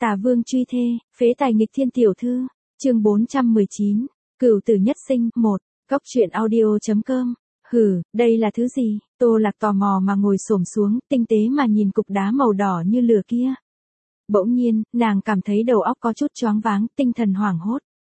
Tà vương truy thê, phế tài nghịch thiên tiểu thư, chương 419, cửu tử nhất sinh, 1, góc truyện audio.com. Hừ, đây là thứ gì? Tô Lạc tò mò mà ngồi xổm xuống, tinh tế mà nhìn cục đá màu đỏ như lửa kia. Bỗng nhiên, nàng cảm thấy đầu óc có chút choáng váng, tinh thần hoảng hốt.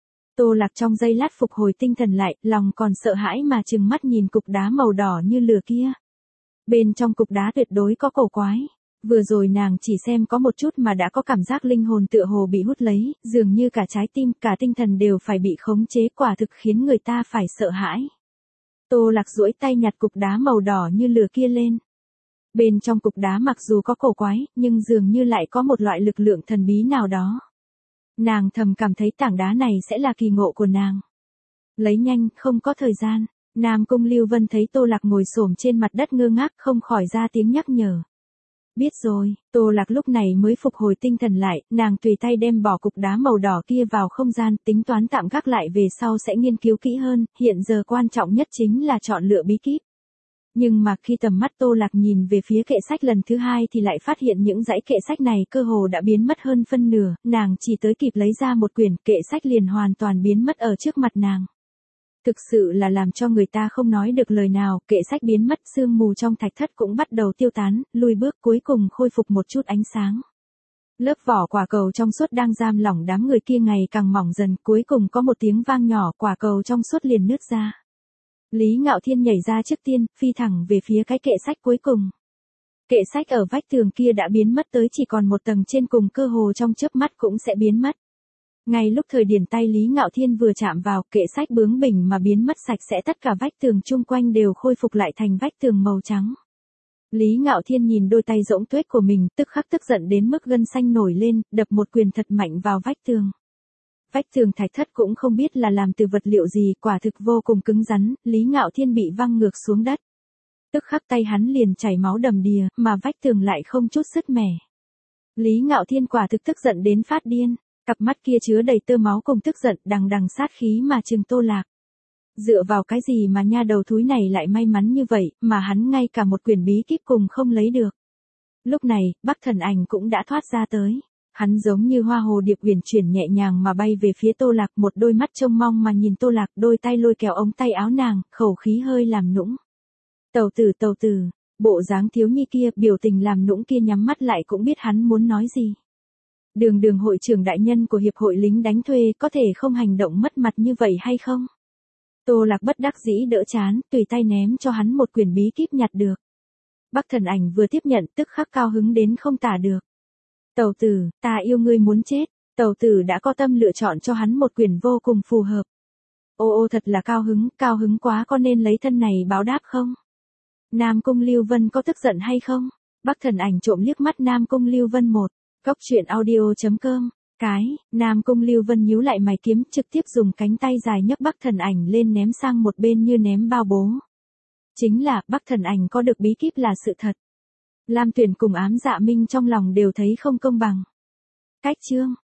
Tô Lạc trong giây lát phục hồi tinh thần lại, lòng còn sợ hãi mà trừng mắt nhìn cục đá màu đỏ như lửa kia. Bên trong cục đá tuyệt đối có cổ quái. Vừa rồi nàng chỉ xem có một chút mà đã có cảm giác linh hồn tựa hồ bị hút lấy, dường như cả trái tim, cả tinh thần đều phải bị khống chế, quả thực khiến người ta phải sợ hãi. Tô Lạc duỗi tay nhặt cục đá màu đỏ như lửa kia lên. Bên trong cục đá mặc dù có cổ quái, nhưng dường như lại có một loại lực lượng thần bí nào đó. Nàng thầm cảm thấy tảng đá này sẽ là kỳ ngộ của nàng. Lấy nhanh, không có thời gian. Nam Cung Lưu Vân thấy Tô Lạc ngồi xổm trên mặt đất ngơ ngác, không khỏi ra tiếng nhắc nhở. Biết rồi, Tô Lạc lúc này mới phục hồi tinh thần lại, nàng tùy tay đem bỏ cục đá màu đỏ kia vào không gian, tính toán tạm gác lại về sau sẽ nghiên cứu kỹ hơn, hiện giờ quan trọng nhất chính là chọn lựa bí kíp. Nhưng mà khi tầm mắt Tô Lạc nhìn về phía kệ sách lần thứ hai thì lại phát hiện những dãy kệ sách này cơ hồ đã biến mất hơn phân nửa, nàng chỉ tới kịp lấy ra một quyển, kệ sách liền hoàn toàn biến mất ở trước mặt nàng. Thực sự là làm cho người ta không nói được lời nào, kệ sách biến mất, sương mù trong thạch thất cũng bắt đầu tiêu tán, lùi bước cuối cùng khôi phục một chút ánh sáng. Lớp vỏ quả cầu trong suốt đang giam lỏng đám người kia ngày càng mỏng dần, cuối cùng có một tiếng vang nhỏ, quả cầu trong suốt liền nứt ra. Lý Ngạo Thiên nhảy ra trước tiên, phi thẳng về phía cái kệ sách cuối cùng. Kệ sách ở vách tường kia đã biến mất tới chỉ còn một tầng trên cùng, cơ hồ trong chớp mắt cũng sẽ biến mất. Ngay lúc thời điểm tay Lý Ngạo Thiên vừa chạm vào, kệ sách bướng bỉnh mà biến mất sạch sẽ, tất cả vách tường chung quanh đều khôi phục lại thành vách tường màu trắng. Lý Ngạo Thiên nhìn đôi tay rỗng tuếch của mình, tức khắc tức giận đến mức gân xanh nổi lên, đập một quyền thật mạnh vào vách tường. Vách tường thạch thất cũng không biết là làm từ vật liệu gì, quả thực vô cùng cứng rắn, Lý Ngạo Thiên bị văng ngược xuống đất. Tức khắc tay hắn liền chảy máu đầm đìa, mà vách tường lại không chút sứt mẻ. Lý Ngạo Thiên quả thực tức giận đến phát điên. Cặp mắt kia chứa đầy tơ máu cùng tức giận, đằng đằng sát khí mà trừng Tô Lạc. Dựa vào cái gì mà nha đầu thúi này lại may mắn như vậy, mà hắn ngay cả một quyển bí kíp cùng không lấy được. Lúc này, Bắc Thần Ảnh cũng đã thoát ra tới. Hắn giống như hoa hồ điệp uyển chuyển nhẹ nhàng mà bay về phía Tô Lạc, một đôi mắt trông mong mà nhìn Tô Lạc, đôi tay lôi kéo ống tay áo nàng, khẩu khí hơi làm nũng. Tẩu tử, bộ dáng thiếu nhi kia, biểu tình làm nũng kia nhắm mắt lại cũng biết hắn muốn nói gì. Đường hội trưởng đại nhân của hiệp hội lính đánh thuê có thể không hành động mất mặt như vậy hay không? Tô Lạc bất đắc dĩ đỡ chán, tùy tay ném cho hắn một quyển bí kíp nhặt được. Bắc Thần Ảnh vừa tiếp nhận tức khắc cao hứng đến không tả được. Tẩu tử, ta yêu ngươi muốn chết, tẩu tử đã có tâm lựa chọn cho hắn một quyển vô cùng phù hợp. Ô thật là cao hứng quá, có nên lấy thân này báo đáp không? Nam Cung Lưu Vân có tức giận hay không? Bắc Thần Ảnh trộm liếc mắt Nam Cung Lưu Vân một. Góc truyện audio.com. Nam Cung Lưu Vân nhíu lại mày kiếm, trực tiếp dùng cánh tay dài nhấc Bắc Thần Ảnh lên ném sang một bên như ném bao bố. Chính là, Bắc Thần Ảnh có được bí kíp là sự thật. Lam Tuyển cùng Ám Dạ Minh trong lòng đều thấy không công bằng. Cách chương,